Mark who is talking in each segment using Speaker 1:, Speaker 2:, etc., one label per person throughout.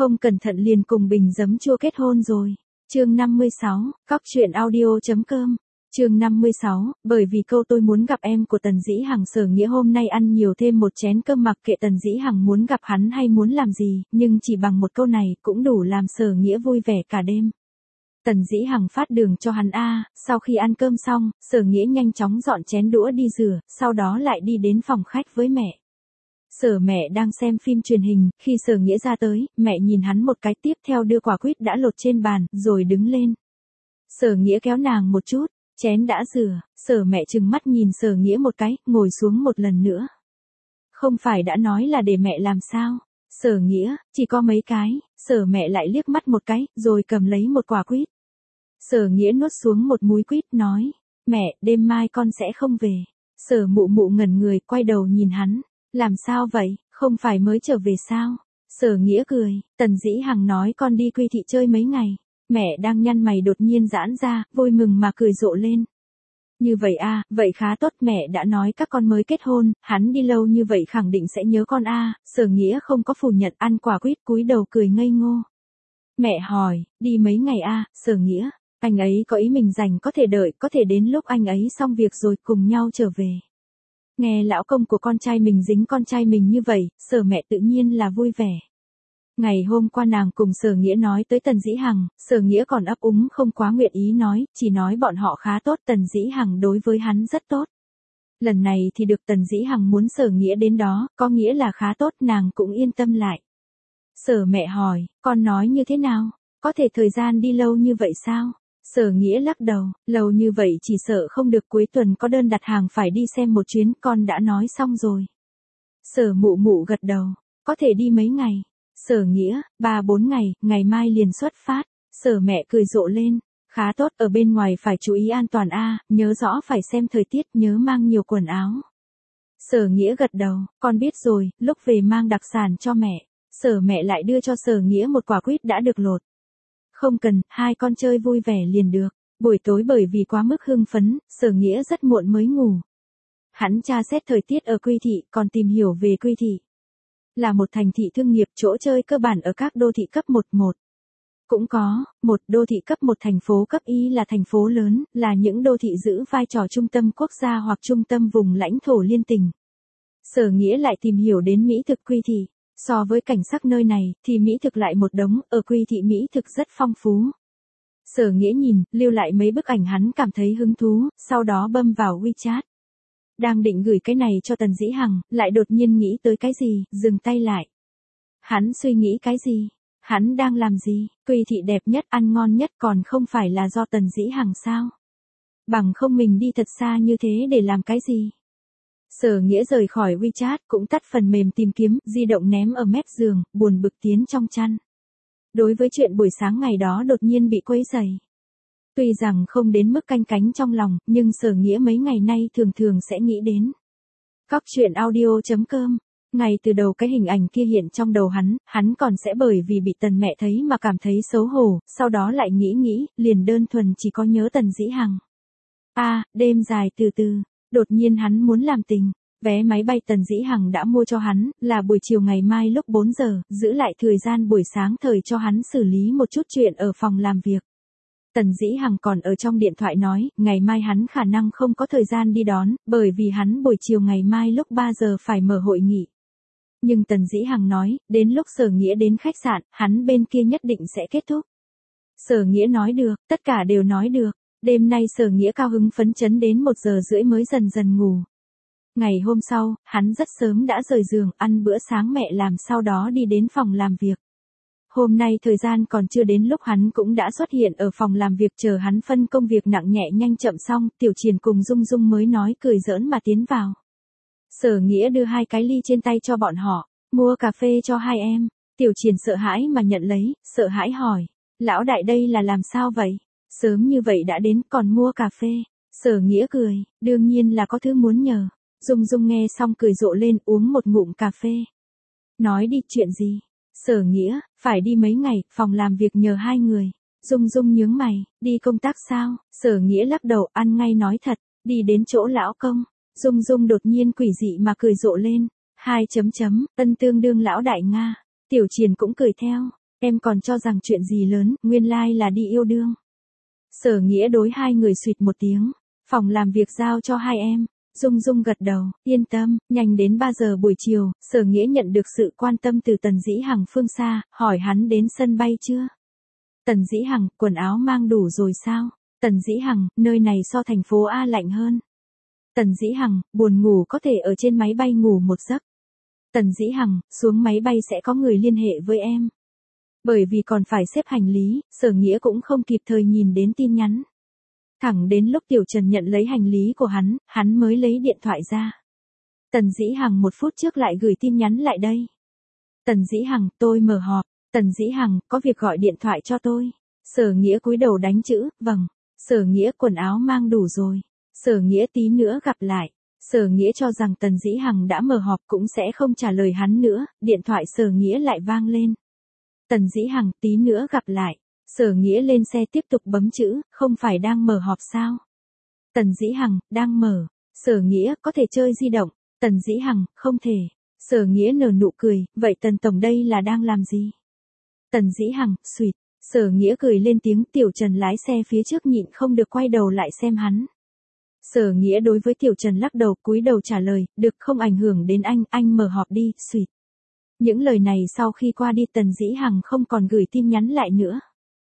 Speaker 1: Không cẩn thận liền cùng bình giấm chua kết hôn rồi. Chương 56, cóc truyện audio.com. Chương 56, bởi vì câu tôi muốn gặp em của Tần Dĩ Hằng. Sở Nghĩa hôm nay ăn nhiều thêm một chén cơm, mặc kệ Tần Dĩ Hằng muốn gặp hắn hay muốn làm gì, nhưng chỉ bằng một câu này cũng đủ làm Sở Nghĩa vui vẻ cả đêm. Tần Dĩ Hằng phát đường cho hắn sau khi ăn cơm xong, Sở Nghĩa nhanh chóng dọn chén đũa đi rửa, sau đó lại đi đến phòng khách với mẹ. Sở mẹ đang xem phim truyền hình, khi Sở Nghĩa ra tới, mẹ nhìn hắn một cái, tiếp theo đưa quả quýt đã lột trên bàn, rồi đứng lên. Sở Nghĩa kéo nàng một chút, chén đã rửa, Sở mẹ trừng mắt nhìn Sở Nghĩa một cái, ngồi xuống một lần nữa. Không phải đã nói là để mẹ làm sao? Sở Nghĩa, chỉ có mấy cái. Sở mẹ lại liếc mắt một cái, rồi cầm lấy một quả quýt. Sở Nghĩa nuốt xuống một múi quýt, nói, mẹ, đêm mai con sẽ không về. Sở mụ mụ ngẩn người, quay đầu nhìn hắn. Làm sao vậy, không phải mới trở về sao? Sở Nghĩa cười, Tần Dĩ Hằng nói con đi Quy Thị chơi mấy ngày. Mẹ đang nhăn mày đột nhiên giãn ra, vui mừng mà cười rộ lên. Như vậy vậy khá tốt, mẹ đã nói các con mới kết hôn, hắn đi lâu như vậy khẳng định sẽ nhớ con Sở Nghĩa không có phủ nhận, ăn quả quýt cúi đầu cười ngây ngô. Mẹ hỏi, đi mấy ngày Sở Nghĩa, anh ấy có ý mình rảnh có thể đợi, có thể đến lúc anh ấy xong việc rồi cùng nhau trở về. Nghe lão công của con trai mình dính con trai mình như vậy, Sở mẹ tự nhiên là vui vẻ. Ngày hôm qua nàng cùng Sở Nghĩa nói tới Tần Dĩ Hằng, Sở Nghĩa còn ấp úng không quá nguyện ý nói, chỉ nói bọn họ khá tốt, Tần Dĩ Hằng đối với hắn rất tốt. Lần này thì được Tần Dĩ Hằng muốn Sở Nghĩa đến đó, có nghĩa là khá tốt, nàng cũng yên tâm lại. Sở mẹ hỏi, con nói như thế nào? Có thể thời gian đi lâu như vậy sao? Sở Nghĩa lắc đầu, lâu như vậy chỉ sợ không được, cuối tuần có đơn đặt hàng phải đi xem một chuyến, con đã nói xong rồi. Sở mụ mụ gật đầu, có thể đi mấy ngày? Sở Nghĩa, 3-4 ngày, ngày mai liền xuất phát. Sở mẹ cười rộ lên, khá tốt, ở bên ngoài phải chú ý an toàn nhớ rõ phải xem thời tiết, nhớ mang nhiều quần áo. Sở Nghĩa gật đầu, con biết rồi, lúc về mang đặc sản cho mẹ. Sở mẹ lại đưa cho Sở Nghĩa một quả quýt đã được lột. Không cần, hai con chơi vui vẻ liền được. Buổi tối bởi vì quá mức hưng phấn, Sở Nghĩa rất muộn mới ngủ. Hắn tra xét thời tiết ở Quy Thị, còn tìm hiểu về Quy Thị. Là một thành thị thương nghiệp, chỗ chơi cơ bản ở các đô thị cấp 1. Cũng có, một đô thị cấp 1 thành phố cấp Y là thành phố lớn, là những đô thị giữ vai trò trung tâm quốc gia hoặc trung tâm vùng lãnh thổ liên tỉnh. Sở Nghĩa lại tìm hiểu đến mỹ thực Quy Thị. So với cảnh sắc nơi này, thì mỹ thực lại một đống, ở Quy Thị mỹ thực rất phong phú. Sở Nghĩa nhìn, lưu lại mấy bức ảnh hắn cảm thấy hứng thú, sau đó bấm vào WeChat. Đang định gửi cái này cho Tần Dĩ Hằng, lại đột nhiên nghĩ tới cái gì, dừng tay lại. Hắn suy nghĩ cái gì? Hắn đang làm gì? Quy Thị đẹp nhất, ăn ngon nhất còn không phải là do Tần Dĩ Hằng sao? Bằng không mình đi thật xa như thế để làm cái gì? Sở Nghĩa rời khỏi WeChat, cũng tắt phần mềm tìm kiếm, di động ném ở mép giường, buồn bực tiến trong chăn. Đối với chuyện buổi sáng ngày đó đột nhiên bị quấy rầy. Tuy rằng không đến mức canh cánh trong lòng, nhưng Sở Nghĩa mấy ngày nay thường thường sẽ nghĩ đến. Cóc truyện audio.com. Ngay từ đầu cái hình ảnh kia hiện trong đầu hắn còn sẽ bởi vì bị Tần mẹ thấy mà cảm thấy xấu hổ, sau đó lại nghĩ, liền đơn thuần chỉ có nhớ Tần Dĩ Hằng. Đêm dài từ từ, đột nhiên hắn muốn làm tình. Vé máy bay Tần Dĩ Hằng đã mua cho hắn, là buổi chiều ngày mai lúc 4 giờ, giữ lại thời gian buổi sáng thời cho hắn xử lý một chút chuyện ở phòng làm việc. Tần Dĩ Hằng còn ở trong điện thoại nói, ngày mai hắn khả năng không có thời gian đi đón, bởi vì hắn buổi chiều ngày mai lúc 3 giờ phải mở hội nghị. Nhưng Tần Dĩ Hằng nói, đến lúc Sở Nghĩa đến khách sạn, hắn bên kia nhất định sẽ kết thúc. Sở Nghĩa nói được, tất cả đều nói được. Đêm nay Sở Nghĩa cao hứng phấn chấn đến 1 giờ rưỡi mới dần dần ngủ. Ngày hôm sau, hắn rất sớm đã rời giường, ăn bữa sáng mẹ làm, sau đó đi đến phòng làm việc. Hôm nay thời gian còn chưa đến lúc hắn cũng đã xuất hiện ở phòng làm việc, chờ hắn phân công việc nặng nhẹ nhanh chậm xong, Tiểu Triển cùng Dung Dung mới nói cười giỡn mà tiến vào. Sở Nghĩa đưa 2 cái ly trên tay cho bọn họ, mua cà phê cho 2 em. Tiểu Triển sợ hãi mà nhận lấy, sợ hãi hỏi, lão đại đây là làm sao vậy? Sớm như vậy đã đến còn mua cà phê. Sở Nghĩa cười, đương nhiên là có thứ muốn nhờ. Dung Dung nghe xong cười rộ lên, uống một ngụm cà phê. Nói đi, chuyện gì? Sở Nghĩa, phải đi mấy ngày, phòng làm việc nhờ 2 người. Dung Dung nhướng mày, đi công tác sao? Sở Nghĩa lắc đầu, ăn ngay nói thật, đi đến chỗ lão công. Dung Dung đột nhiên quỷ dị mà cười rộ lên. Ân tương đương lão đại Nga. Tiểu Triển cũng cười theo. Em còn cho rằng chuyện gì lớn, nguyên lai là đi yêu đương. Sở Nghĩa đối hai người xuyệt một tiếng. Phòng làm việc giao cho hai em. Dung Dung gật đầu, yên tâm, nhanh đến 3 giờ buổi chiều, Sở Nghĩa nhận được sự quan tâm từ Tần Dĩ Hằng phương xa, hỏi hắn đến sân bay chưa? Tần Dĩ Hằng, quần áo mang đủ rồi sao? Tần Dĩ Hằng, nơi này so thành phố A lạnh hơn. Tần Dĩ Hằng, buồn ngủ có thể ở trên máy bay ngủ một giấc. Tần Dĩ Hằng, xuống máy bay sẽ có người liên hệ với em. Bởi vì còn phải xếp hành lý, Sở Nghĩa cũng không kịp thời nhìn đến tin nhắn. Thẳng đến lúc Tiểu Trần nhận lấy hành lý của hắn mới lấy điện thoại ra. Tần Dĩ Hằng 1 phút trước lại gửi tin nhắn lại đây. Tần Dĩ Hằng, tôi mở họp. Tần Dĩ Hằng, có việc gọi điện thoại cho tôi. Sở Nghĩa cúi đầu đánh chữ, vâng. Sở Nghĩa, quần áo mang đủ rồi. Sở Nghĩa, tí nữa gặp lại. Sở Nghĩa cho rằng Tần Dĩ Hằng đã mở họp cũng sẽ không trả lời hắn nữa, điện thoại Sở Nghĩa lại vang lên. Tần Dĩ Hằng, tí nữa gặp lại. Sở Nghĩa lên xe tiếp tục bấm chữ, không phải đang mở họp sao? Tần Dĩ Hằng, đang mở. Sở Nghĩa, có thể chơi di động. Tần Dĩ Hằng, không thể. Sở Nghĩa nở nụ cười, vậy Tần Tổng đây là đang làm gì? Tần Dĩ Hằng, xuyệt. Sở Nghĩa cười lên tiếng, Tiểu Trần lái xe phía trước nhịn không được quay đầu lại xem hắn. Sở Nghĩa đối với Tiểu Trần lắc đầu, cúi đầu trả lời, được, không ảnh hưởng đến anh mở họp đi, xuyệt. Những lời này sau khi qua đi Tần Dĩ Hằng không còn gửi tin nhắn lại nữa.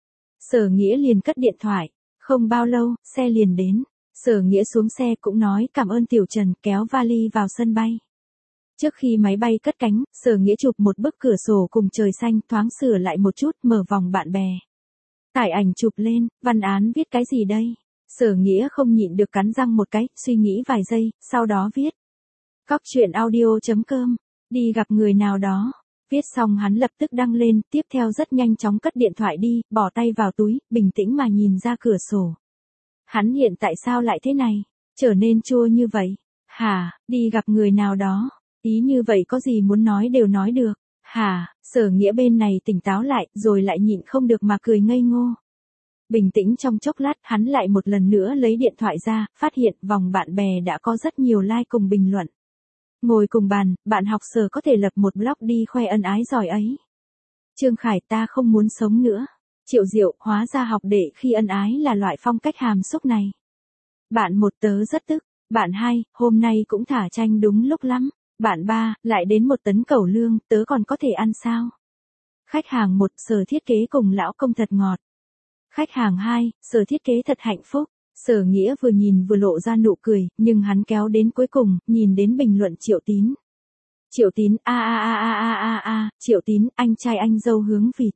Speaker 1: Sở Nghĩa liền cất điện thoại. Không bao lâu, xe liền đến. Sở Nghĩa xuống xe cũng nói cảm ơn Tiểu Trần, kéo vali vào sân bay. Trước khi máy bay cất cánh, Sở Nghĩa chụp một bức cửa sổ cùng trời xanh, thoáng sửa lại một chút, mở vòng bạn bè. Tải ảnh chụp lên, văn án viết cái gì đây? Sở Nghĩa không nhịn được cắn răng một cái, suy nghĩ vài giây, sau đó viết. Cóc truyện audio.com, đi gặp người nào đó. Viết xong hắn lập tức đăng lên, tiếp theo rất nhanh chóng cất điện thoại đi, bỏ tay vào túi, bình tĩnh mà nhìn ra cửa sổ. Hắn hiện tại sao lại thế này? Trở nên chua như vậy? Hả, đi gặp người nào đó? Ý như vậy có gì muốn nói đều nói được. Hả, Sở Nghĩa bên này tỉnh táo lại, rồi lại nhịn không được mà cười ngây ngô. Bình tĩnh trong chốc lát, hắn lại một lần nữa lấy điện thoại ra, phát hiện vòng bạn bè đã có rất nhiều like cùng bình luận. Ngồi cùng bàn, bạn học Sở có thể lập một blog đi khoe ân ái giỏi ấy. Trương Khải, ta không muốn sống nữa. Triệu Diệu, hóa ra học đệ khi ân ái là loại phong cách hàm xúc này. Bạn 1, tớ rất tức. Bạn 2, hôm nay cũng thả tranh đúng lúc lắm. Bạn 3, lại đến 1 tấn cẩu lương, tớ còn có thể ăn sao? Khách hàng 1, Sở thiết kế cùng lão công thật ngọt. Khách hàng 2, Sở thiết kế thật hạnh phúc. Sở Nghĩa vừa nhìn vừa lộ ra nụ cười, nhưng hắn kéo đến cuối cùng, nhìn đến bình luận Triệu Tín. Triệu Tín, Triệu Tín, anh trai anh dâu hướng vịt.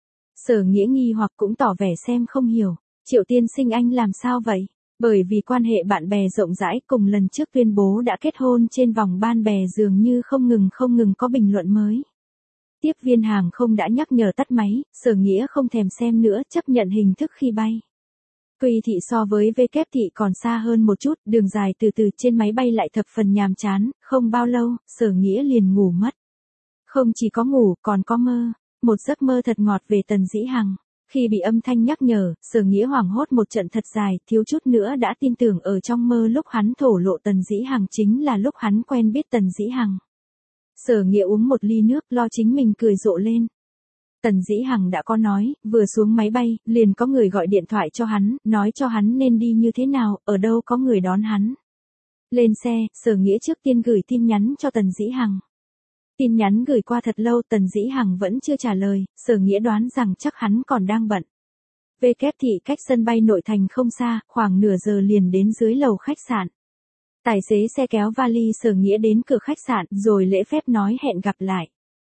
Speaker 1: Sở Nghĩa nghi hoặc cũng tỏ vẻ xem không hiểu. Triệu tiên sinh anh làm sao vậy? Bởi vì quan hệ bạn bè rộng rãi cùng lần trước tuyên bố đã kết hôn trên vòng ban bè dường như không ngừng có bình luận mới. Tiếp viên hàng không đã nhắc nhở tắt máy, Sở Nghĩa không thèm xem nữa, chấp nhận hình thức khi bay. Quy thị so với V kép thị còn xa hơn một chút, đường dài từ từ trên máy bay lại thập phần nhàm chán, không bao lâu, Sở Nghĩa liền ngủ mất. Không chỉ có ngủ, còn có mơ, một giấc mơ thật ngọt về Tần Dĩ Hằng. Khi bị âm thanh nhắc nhở, Sở Nghĩa hoảng hốt một trận thật dài, thiếu chút nữa đã tin tưởng ở trong mơ lúc hắn thổ lộ Tần Dĩ Hằng chính là lúc hắn quen biết Tần Dĩ Hằng. Sở Nghĩa uống một ly nước, lo chính mình cười rộ lên. Tần Dĩ Hằng đã có nói, vừa xuống máy bay, liền có người gọi điện thoại cho hắn, nói cho hắn nên đi như thế nào, ở đâu có người đón hắn. Lên xe, Sở Nghĩa trước tiên gửi tin nhắn cho Tần Dĩ Hằng. Tin nhắn gửi qua thật lâu, Tần Dĩ Hằng vẫn chưa trả lời, Sở Nghĩa đoán rằng chắc hắn còn đang bận. V kép thị cách sân bay nội thành không xa, khoảng nửa giờ liền đến dưới lầu khách sạn. Tài xế xe kéo vali Sở Nghĩa đến cửa khách sạn, rồi lễ phép nói hẹn gặp lại.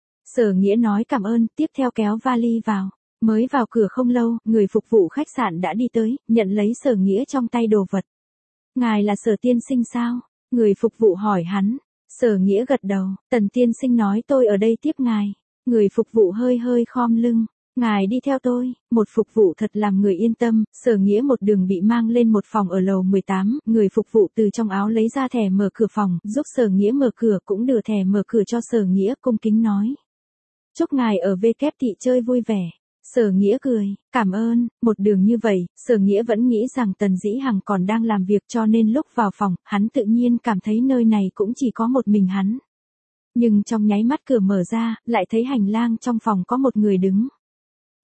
Speaker 1: Sở Nghĩa nói cảm ơn, tiếp theo kéo vali vào. Mới vào cửa không lâu, người phục vụ khách sạn đã đi tới, nhận lấy Sở Nghĩa trong tay đồ vật. Ngài là Sở tiên sinh sao? Người phục vụ hỏi hắn. Sở Nghĩa gật đầu, Tần tiên sinh nói tôi ở đây tiếp ngài. Người phục vụ hơi khom lưng. Ngài đi theo tôi, một phục vụ thật làm người yên tâm. Sở Nghĩa một đường bị mang lên một phòng ở lầu 18, người phục vụ từ trong áo lấy ra thẻ mở cửa phòng, giúp Sở Nghĩa mở cửa, cũng đưa thẻ mở cửa cho Sở Nghĩa, cung kính nói. Chúc ngài ở V kép thị chơi vui vẻ. Sở Nghĩa cười, cảm ơn. Một đường như vậy, Sở Nghĩa vẫn nghĩ rằng Tần Dĩ Hằng còn đang làm việc, cho nên lúc vào phòng, hắn tự nhiên cảm thấy nơi này cũng chỉ có một mình hắn. Nhưng trong nháy mắt cửa mở ra, lại thấy hành lang trong phòng có một người đứng.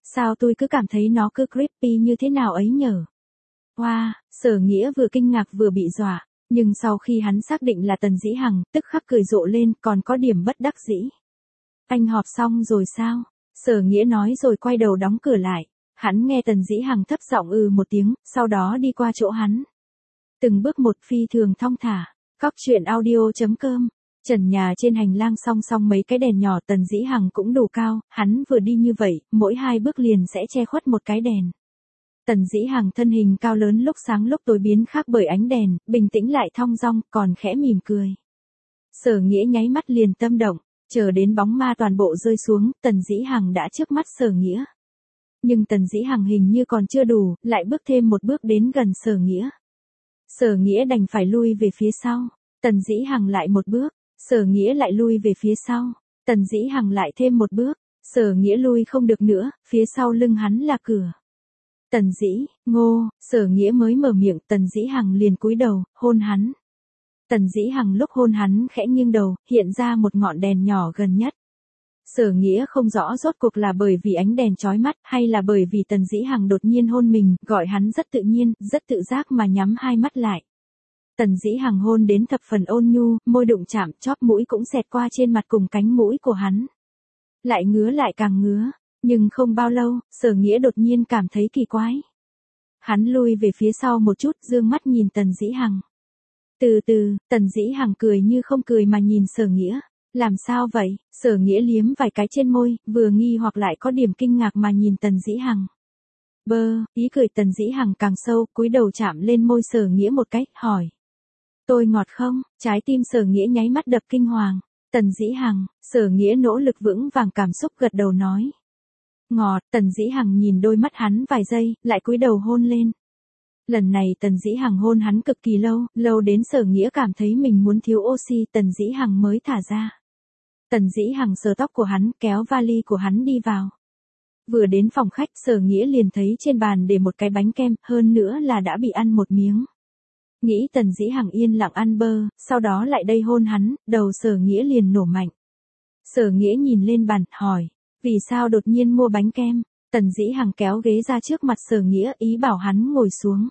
Speaker 1: Sao tôi cứ cảm thấy nó cứ creepy như thế nào ấy nhở? Wow, Sở Nghĩa vừa kinh ngạc vừa bị dọa, nhưng sau khi hắn xác định là Tần Dĩ Hằng, tức khắc cười rộ lên, còn có điểm bất đắc dĩ. Anh họp xong rồi sao? Sở Nghĩa nói rồi quay đầu đóng cửa lại. Hắn nghe Tần Dĩ Hằng thấp giọng một tiếng, sau đó đi qua chỗ hắn. Từng bước một phi thường thong thả. Cóc truyện audio.com. Trần nhà trên hành lang song song mấy cái đèn nhỏ, Tần Dĩ Hằng cũng đủ cao, hắn vừa đi như vậy, mỗi 2 bước liền sẽ che khuất một cái đèn. Tần Dĩ Hằng thân hình cao lớn lúc sáng lúc tối biến khác bởi ánh đèn, bình tĩnh lại thong dong, còn khẽ mỉm cười. Sở Nghĩa nháy mắt liền tâm động, chờ đến bóng ma toàn bộ rơi xuống, Tần Dĩ Hằng đã trước mắt Sở Nghĩa. Nhưng Tần Dĩ Hằng hình như còn chưa đủ, lại bước thêm một bước đến gần Sở Nghĩa. Sở Nghĩa đành phải lui về phía sau, Tần Dĩ Hằng lại một bước, Sở Nghĩa lại lui về phía sau, Tần Dĩ Hằng lại thêm một bước, Sở Nghĩa lui không được nữa, phía sau lưng hắn là cửa. Tần Dĩ, Ngô, Sở Nghĩa mới mở miệng, Tần Dĩ Hằng liền cúi đầu, hôn hắn. Tần Dĩ Hằng lúc hôn hắn khẽ nghiêng đầu, hiện ra một ngọn đèn nhỏ gần nhất. Sở Nghĩa không rõ rốt cuộc là bởi vì ánh đèn chói mắt hay là bởi vì Tần Dĩ Hằng đột nhiên hôn mình, gọi hắn rất tự nhiên, rất tự giác mà nhắm hai mắt lại. Tần Dĩ Hằng hôn đến thập phần ôn nhu, môi đụng chạm, chóp mũi cũng xẹt qua trên mặt cùng cánh mũi của hắn. Lại ngứa lại càng ngứa, nhưng không bao lâu, Sở Nghĩa đột nhiên cảm thấy kỳ quái. Hắn lui về phía sau một chút, dương mắt nhìn Tần Dĩ Hằng. Từ từ, Tần Dĩ Hằng cười như không cười mà nhìn Sở Nghĩa. Làm sao vậy? Sở Nghĩa liếm vài cái trên môi, vừa nghi hoặc lại có điểm kinh ngạc mà nhìn Tần Dĩ Hằng. Ý cười Tần Dĩ Hằng càng sâu, cúi đầu chạm lên môi Sở Nghĩa một cái, hỏi. Tôi ngọt không? Trái tim Sở Nghĩa nháy mắt đập kinh hoàng. Tần Dĩ Hằng, Sở Nghĩa nỗ lực vững vàng cảm xúc gật đầu nói. Ngọt, Tần Dĩ Hằng nhìn đôi mắt hắn vài giây, lại cúi đầu hôn lên. Lần này Tần Dĩ Hằng hôn hắn cực kỳ lâu, lâu đến Sở Nghĩa cảm thấy mình muốn thiếu oxy, Tần Dĩ Hằng mới thả ra. Tần Dĩ Hằng sờ tóc của hắn, kéo vali của hắn đi vào. Vừa đến phòng khách, Sở Nghĩa liền thấy trên bàn để một cái bánh kem, hơn nữa là đã bị ăn một miếng. Nghĩ Tần Dĩ Hằng yên lặng ăn sau đó lại đây hôn hắn, đầu Sở Nghĩa liền nổ mạnh. Sở Nghĩa nhìn lên bàn, hỏi, vì sao đột nhiên mua bánh kem? Tần Dĩ Hằng kéo ghế ra trước mặt Sở Nghĩa, ý bảo hắn ngồi xuống.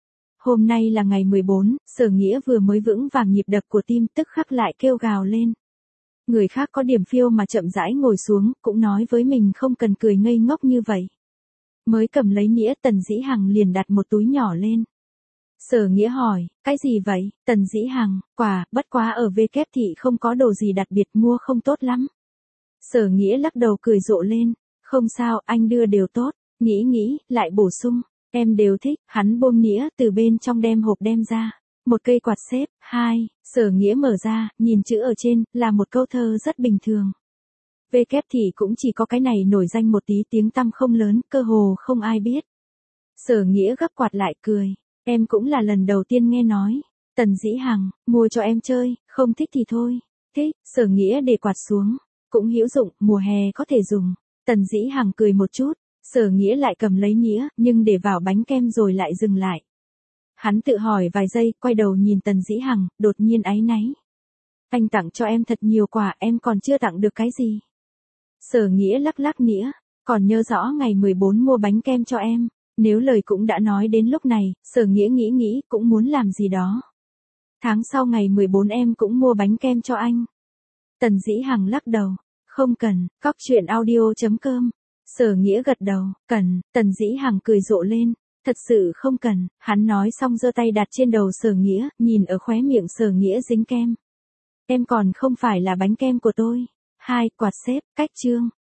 Speaker 1: Hôm nay là ngày 14, Sở Nghĩa vừa mới vững vàng nhịp đập của tim, tức khắc lại kêu gào lên. Người khác có điểm phiêu mà chậm rãi ngồi xuống, cũng nói với mình không cần cười ngây ngốc như vậy. Mới cầm lấy nĩa, Tần Dĩ Hằng liền đặt một túi nhỏ lên. Sở Nghĩa hỏi, cái gì vậy? Tần Dĩ Hằng, quà, bất quá ở WC thị không có đồ gì đặc biệt, mua không tốt lắm. Sở Nghĩa lắc đầu cười rộ lên, không sao, anh đưa đều tốt, nghĩ, lại bổ sung, em đều thích, hắn buông nĩa từ bên trong đem hộp đem ra. Một cây quạt xếp, 2, Sở Nghĩa mở ra, nhìn chữ ở trên, là một câu thơ rất bình thường. WC thì cũng chỉ có cái này nổi danh một tí, tiếng tăm không lớn, cơ hồ không ai biết. Sở Nghĩa gấp quạt lại cười, em cũng là lần đầu tiên nghe nói. Tần Dĩ Hằng, mua cho em chơi, không thích thì thôi. Thích, Sở Nghĩa để quạt xuống, cũng hữu dụng, mùa hè có thể dùng. Tần Dĩ Hằng cười một chút, Sở Nghĩa lại cầm lấy nĩa, nhưng để vào bánh kem rồi lại dừng lại. Hắn tự hỏi vài giây, quay đầu nhìn Tần Dĩ Hằng, đột nhiên áy náy. Anh tặng cho em thật nhiều quà, em còn chưa tặng được cái gì. Sở Nghĩa lắc lắc nĩa, còn nhớ rõ ngày 14 mua bánh kem cho em. Nếu lời cũng đã nói đến lúc này, Sở Nghĩa nghĩ cũng muốn làm gì đó. Tháng sau ngày 14 em cũng mua bánh kem cho anh. Tần Dĩ Hằng lắc đầu, không cần, cóc truyện audio.com. Sở Nghĩa gật đầu, cần, Tần Dĩ Hằng cười rộ lên. Thật sự không cần, hắn nói xong giơ tay đặt trên đầu Sở Nghĩa, nhìn ở khóe miệng Sở Nghĩa dính kem. Em còn không phải là bánh kem của tôi. 2, quạt xếp, cách chương.